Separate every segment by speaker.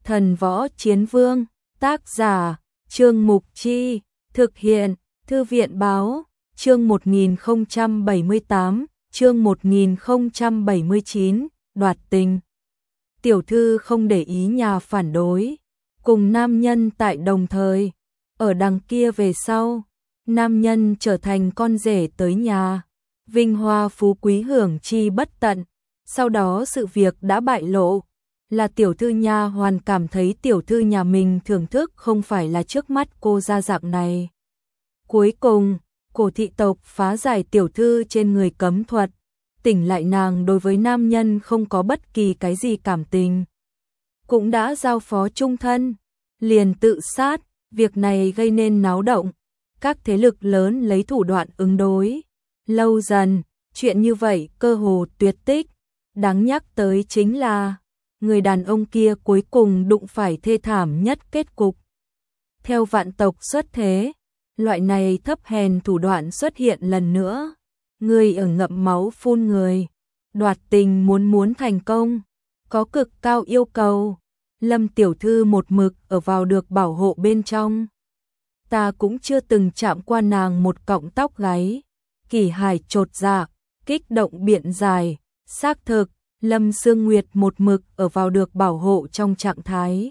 Speaker 1: Thần Võ Chiến Vương, tác giả, Trương Mục Chi, thực hiện, Thư viện Báo, chương 1078, chương 1079, đoạt tình. Tiểu thư không để ý nhà phản đối, cùng nam nhân tại đồng thời, ở đằng kia về sau, nam nhân trở thành con rể tới nhà, vinh hoa phú quý hưởng chi bất tận, sau đó sự việc đã bại lộ, là tiểu thư nha hoàn cảm thấy tiểu thư nhà mình thưởng thức không phải là trước mắt cô ra dạng này. Cuối cùng, cổ thị tộc phá giải tiểu thư trên người cấm thuật, tỉnh lại nàng đối với nam nhân không có bất kỳ cái gì cảm tình. Cũng đã giao phó chung thân, liền tự sát, việc này gây nên náo động, các thế lực lớn lấy thủ đoạn ứng đối. Lâu dần, chuyện như vậy cơ hồ tuyệt tích, đáng nhắc tới chính là người đàn ông kia cuối cùng đụng phải thê thảm nhất kết cục. Theo vạn tộc xuất thế, loại này thấp hèn thủ đoạn xuất hiện lần nữa. Người ở ngậm máu phun người, đoạt tình muốn thành công, có cực cao yêu cầu. Lâm tiểu thư một mực ở vào được bảo hộ bên trong. Ta cũng chưa từng chạm qua nàng một cọng tóc gáy. Kỳ Hải chột dạ, kích động biện giải, xác thực, Lâm Sương Nguyệt một mực ở vào được bảo hộ trong trạng thái.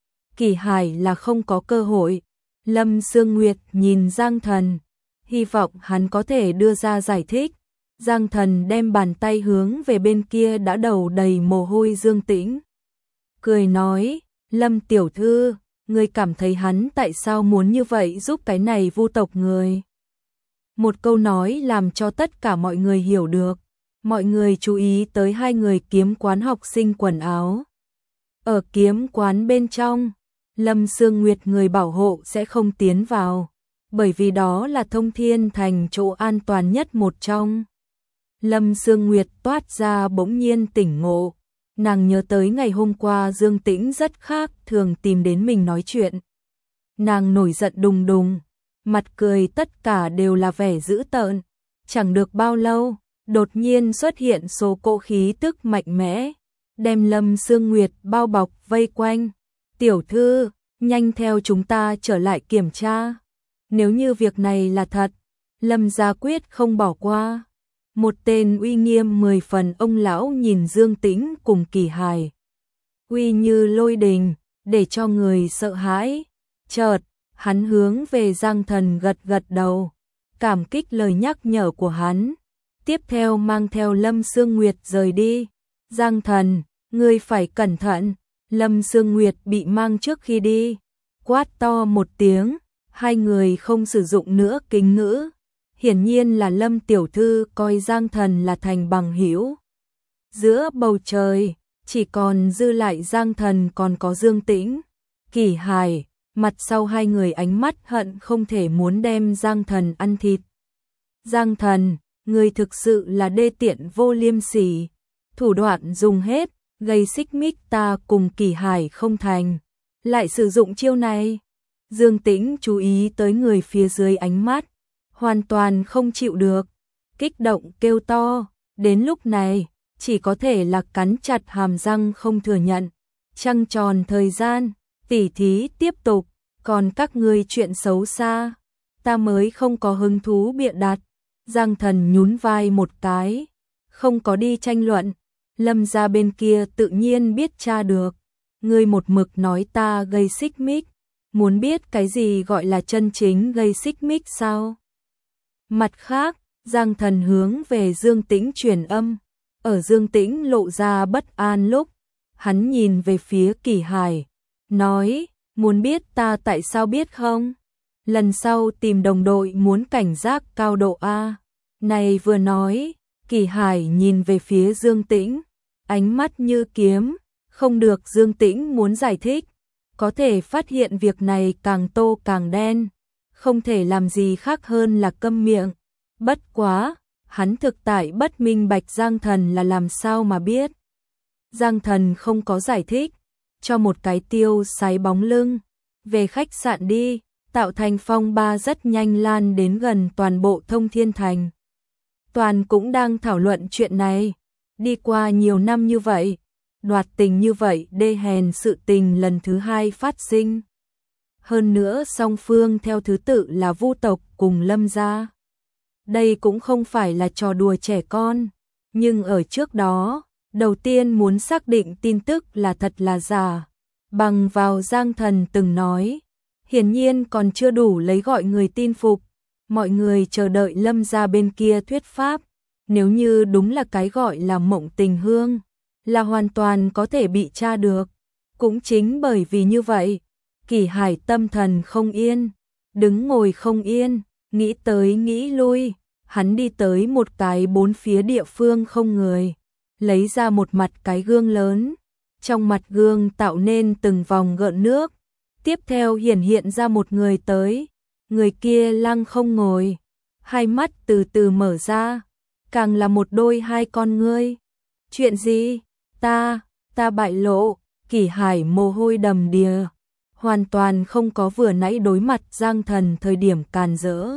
Speaker 1: Kỳ Hải là không có cơ hội. Lâm Sương Nguyệt nhìn Giang Thần, hy vọng hắn có thể đưa ra giải thích. Giang Thần đem bàn tay hướng về bên kia đã đầu đầy mồ hôi Dương Tĩnh. Cười nói, Lâm tiểu thư, ngươi cảm thấy hắn tại sao muốn như vậy giúp cái này vu tộc người? Một câu nói làm cho tất cả mọi người hiểu được. Mọi người chú ý tới hai người kiếm quán học sinh quần áo. Ở kiếm quán bên trong, Lâm Sương Nguyệt người bảo hộ sẽ không tiến vào, bởi vì đó là Thông Thiên Thành chỗ an toàn nhất một trong. Lâm Sương Nguyệt toát ra bỗng nhiên tỉnh ngộ, nàng nhớ tới ngày hôm qua Dương Tĩnh rất khác thường tìm đến mình nói chuyện. Nàng nổi giận đùng đùng, mặt cười tất cả đều là vẻ dữ tợn, chẳng được bao lâu, đột nhiên xuất hiện số cỗ khí tức mạnh mẽ, đem Lâm Sương Nguyệt bao bọc vây quanh. Tiểu thư, nhanh theo chúng ta trở lại kiểm tra. Nếu như việc này là thật, Lâm gia quyết không bỏ qua. Một tên uy nghiêm 10 phần ông lão nhìn Dương Tĩnh cùng Kỳ Hải, uy như lôi đình, để cho người sợ hãi. Chợt, hắn hướng về Giang Thần gật gật đầu, cảm kích lời nhắc nhở của hắn. Tiếp theo mang theo Lâm Sương Nguyệt rời đi. Giang Thần, ngươi phải cẩn thận. Lâm Sương Nguyệt bị mang trước khi đi, quát to một tiếng, hai người không sử dụng nữa kính ngữ. Hiển nhiên là Lâm tiểu thư coi Giang Thần là thành bằng hữu. Giữa bầu trời, chỉ còn dư lại Giang Thần còn có Dương Tĩnh, Kỳ Hải, mặt sau hai người ánh mắt hận không thể muốn đem Giang Thần ăn thịt. Giang Thần, người thực sự là đê tiện vô liêm sỉ, thủ đoạn dùng hết, gây xích mích ta cùng Kỳ Hải không thành, lại sử dụng chiêu này. Dương Tĩnh chú ý tới người phía dưới ánh mắt, hoàn toàn không chịu được, kích động kêu to, đến lúc này, chỉ có thể là cắn chặt hàm răng không thừa nhận. Trăng tròn thời gian, tỉ thí tiếp tục, còn các ngươi chuyện xấu xa, ta mới không có hứng thú bịa đặt. Giang Thần nhún vai một cái, không có đi tranh luận. Lâm gia bên kia tự nhiên biết tra được, ngươi một mực nói ta gây xích mích, muốn biết cái gì gọi là chân chính gây xích mích sao? Mặt khác, Giang Thần hướng về Dương Tĩnh truyền âm, ở Dương Tĩnh lộ ra bất an lúc, hắn nhìn về phía Kỳ Hải, nói, muốn biết ta tại sao biết không? Lần sau tìm đồng đội muốn cảnh giác cao độ A. Này vừa nói, Kỳ Hải nhìn về phía Dương Tĩnh, ánh mắt như kiếm, không được. Dương Tĩnh muốn giải thích, có thể phát hiện việc này càng tô càng đen, không thể làm gì khác hơn là câm miệng. Bất quá, hắn thực tại bất minh bạch Giang Thần là làm sao mà biết. Giang Thần không có giải thích, cho một cái tiêu sái bóng lưng, về khách sạn đi, tạo thành phong ba rất nhanh lan đến gần toàn bộ Thông Thiên Thành. Toàn cũng đang thảo luận chuyện này, đi qua nhiều năm như vậy, đoạt tình như vậy đê hèn sự tình lần thứ hai phát sinh. Hơn nữa song phương theo thứ tự là Vu tộc cùng Lâm gia. Đây cũng không phải là trò đùa trẻ con, nhưng ở trước đó, đầu tiên muốn xác định tin tức là thật là giả. Bằng vào Giang Thần từng nói, hiển nhiên còn chưa đủ lấy gọi người tin phục, mọi người chờ đợi Lâm gia bên kia thuyết pháp, nếu như đúng là cái gọi là mộng tình hương, là hoàn toàn có thể bị tra được. Cũng chính bởi vì như vậy, Kỷ Hải tâm thần không yên, đứng ngồi không yên, nghĩ tới nghĩ lui, hắn đi tới một cái bốn phía địa phương không người, lấy ra một mặt cái gương lớn, trong mặt gương tạo nên từng vòng gợn nước, tiếp theo hiện ra một người tới, người kia lăng không ngồi, hai mắt từ từ mở ra, càng là một đôi hai con ngươi. Chuyện gì? Ta bại lộ. Kỷ Hải mồ hôi đầm đìa, hoàn toàn không có vừa nãy đối mặt Giang Thần thời điểm càn rỡ.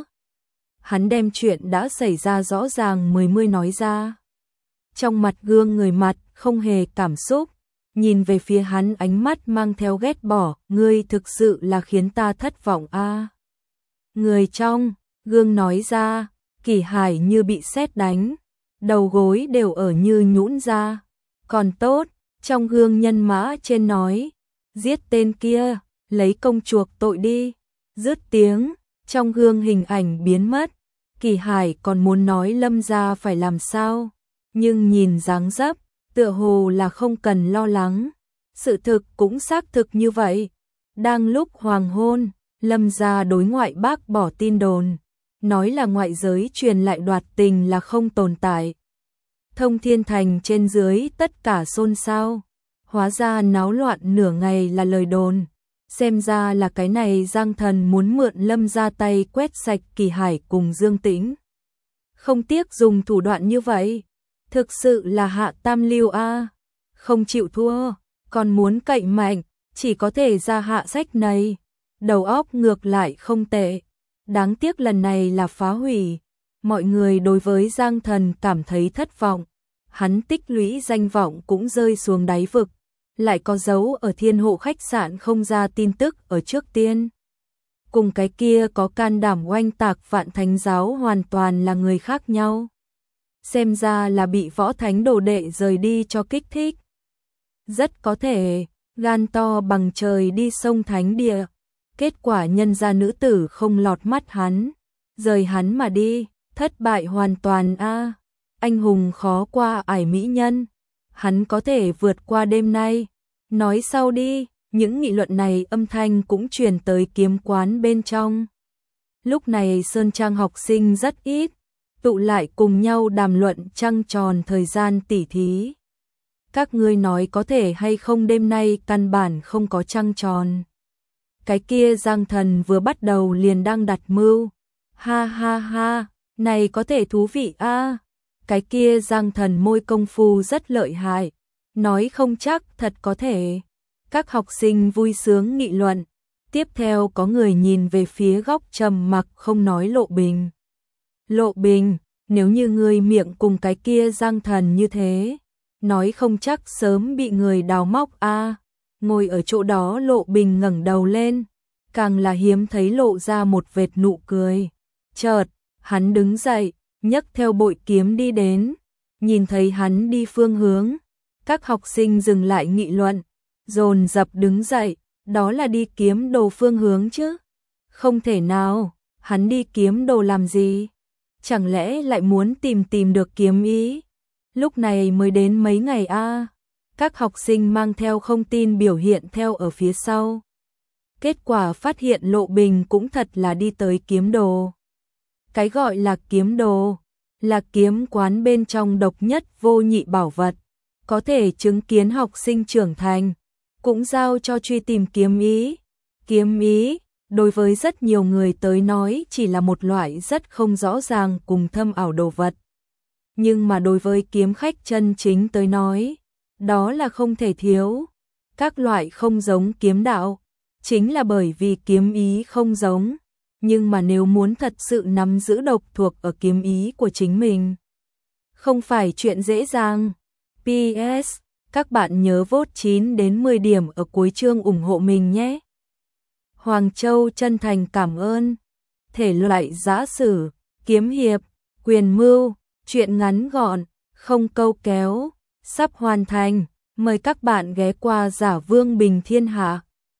Speaker 1: Hắn đem chuyện đã xảy ra rõ ràng mươi nói ra. Trong mặt gương người mặt không hề cảm xúc, nhìn về phía hắn ánh mắt mang theo ghét bỏ, ngươi thực sự là khiến ta thất vọng a. Người trong gương nói ra, Kỷ Hải như bị sét đánh, đầu gối đều ở như nhũn ra. Còn tốt, trong gương nhân mã trên nói, giết tên kia, lấy công chuộc tội đi. Dứt tiếng, trong gương hình ảnh biến mất. Kỷ Hải còn muốn nói Lâm gia phải làm sao, nhưng nhìn dáng dấp, tựa hồ là không cần lo lắng. Sự thực cũng xác thực như vậy. Đang lúc hoàng hôn, Lâm gia đối ngoại bác bỏ tin đồn, nói là ngoại giới truyền lại đoạt tình là không tồn tại. Thông Thiên Thành trên dưới tất cả xôn xao, hóa ra náo loạn nửa ngày là lời đồn, xem ra là cái này Giang Thần muốn mượn Lâm gia tay quét sạch Kỷ Hải cùng Dương Tĩnh. Không tiếc dùng thủ đoạn như vậy, thực sự là hạ tam lưu a, không chịu thua, còn muốn cậy mạnh, chỉ có thể ra hạ sách này. Đầu óc ngược lại không tệ, đáng tiếc lần này là phá hủy. Mọi người đối với Giang Thần cảm thấy thất vọng, hắn tích lũy danh vọng cũng rơi xuống đáy vực, lại có dấu ở Thiên Hộ khách sạn không ra tin tức ở trước tiên. Cùng cái kia có can đảm oanh tạc Vạn Thánh giáo hoàn toàn là người khác nhau. Xem ra là bị Võ Thánh đồ đệ rời đi cho kích thích. Rất có thể, gan to bằng trời đi sông Thánh địa. Kết quả nhân gia nữ tử không lọt mắt hắn, rời hắn mà đi, thất bại hoàn toàn a. Anh hùng khó qua ải mỹ nhân, hắn có thể vượt qua đêm nay. Nói sau đi, những nghị luận này âm thanh cũng truyền tới kiếm quán bên trong. Lúc này Sơn Trang học sinh rất ít, tụ lại cùng nhau đàm luận trăng tròn thời gian tỉ thí. Các ngươi nói có thể hay không đêm nay căn bản không có trăng tròn. Cái kia Giang Thần vừa bắt đầu liền đang đặt mưu. Ha ha ha, này có thể thú vị a. Cái kia Giang Thần môi công phu rất lợi hại, nói không chắc thật có thể. Các học sinh vui sướng nghị luận, tiếp theo có người nhìn về phía góc trầm mặc không nói Lộ Bình. Lộ Bình, nếu như ngươi miệng cùng cái kia Giang Thần như thế, nói không chắc sớm bị người đào móc a. Ngồi ở chỗ đó Lộ Bình ngẩng đầu lên, càng là hiếm thấy lộ ra một vệt nụ cười. Chợt, hắn đứng dậy, nhấc theo bội kiếm đi đến, nhìn thấy hắn đi phương hướng, các học sinh dừng lại nghị luận, dồn dập đứng dậy, đó là đi kiếm đồ phương hướng chứ? Không thể nào, hắn đi kiếm đồ làm gì? Chẳng lẽ lại muốn tìm được kiếm ý? Lúc này mới đến mấy ngày a. Các học sinh mang theo không tin biểu hiện theo ở phía sau. Kết quả phát hiện Lộ Bình cũng thật là đi tới kiếm đồ. Cái gọi là kiếm đồ, là kiếm quán bên trong độc nhất vô nhị bảo vật, có thể chứng kiến học sinh trưởng thành, cũng giao cho truy tìm kiếm ý. Kiếm ý, đối với rất nhiều người tới nói chỉ là một loại rất không rõ ràng cùng thâm ảo đồ vật. Nhưng mà đối với kiếm khách chân chính tới nói, đó là không thể thiếu. Các loại không giống kiếm đạo, chính là bởi vì kiếm ý không giống. Nhưng mà nếu muốn thật sự nắm giữ độc thuộc ở kiếm ý của chính mình, không phải chuyện dễ dàng. PS, Các bạn nhớ vote 9 đến 10 điểm ở cuối chương ủng hộ mình nhé. Hoàng Châu chân thành cảm ơn. Thể loại giã sử, kiếm hiệp, quyền mưu, truyện ngắn gọn, không câu kéo, sắp hoàn thành. Mời các bạn ghé qua Giả Vương Bình Thiên Hạ.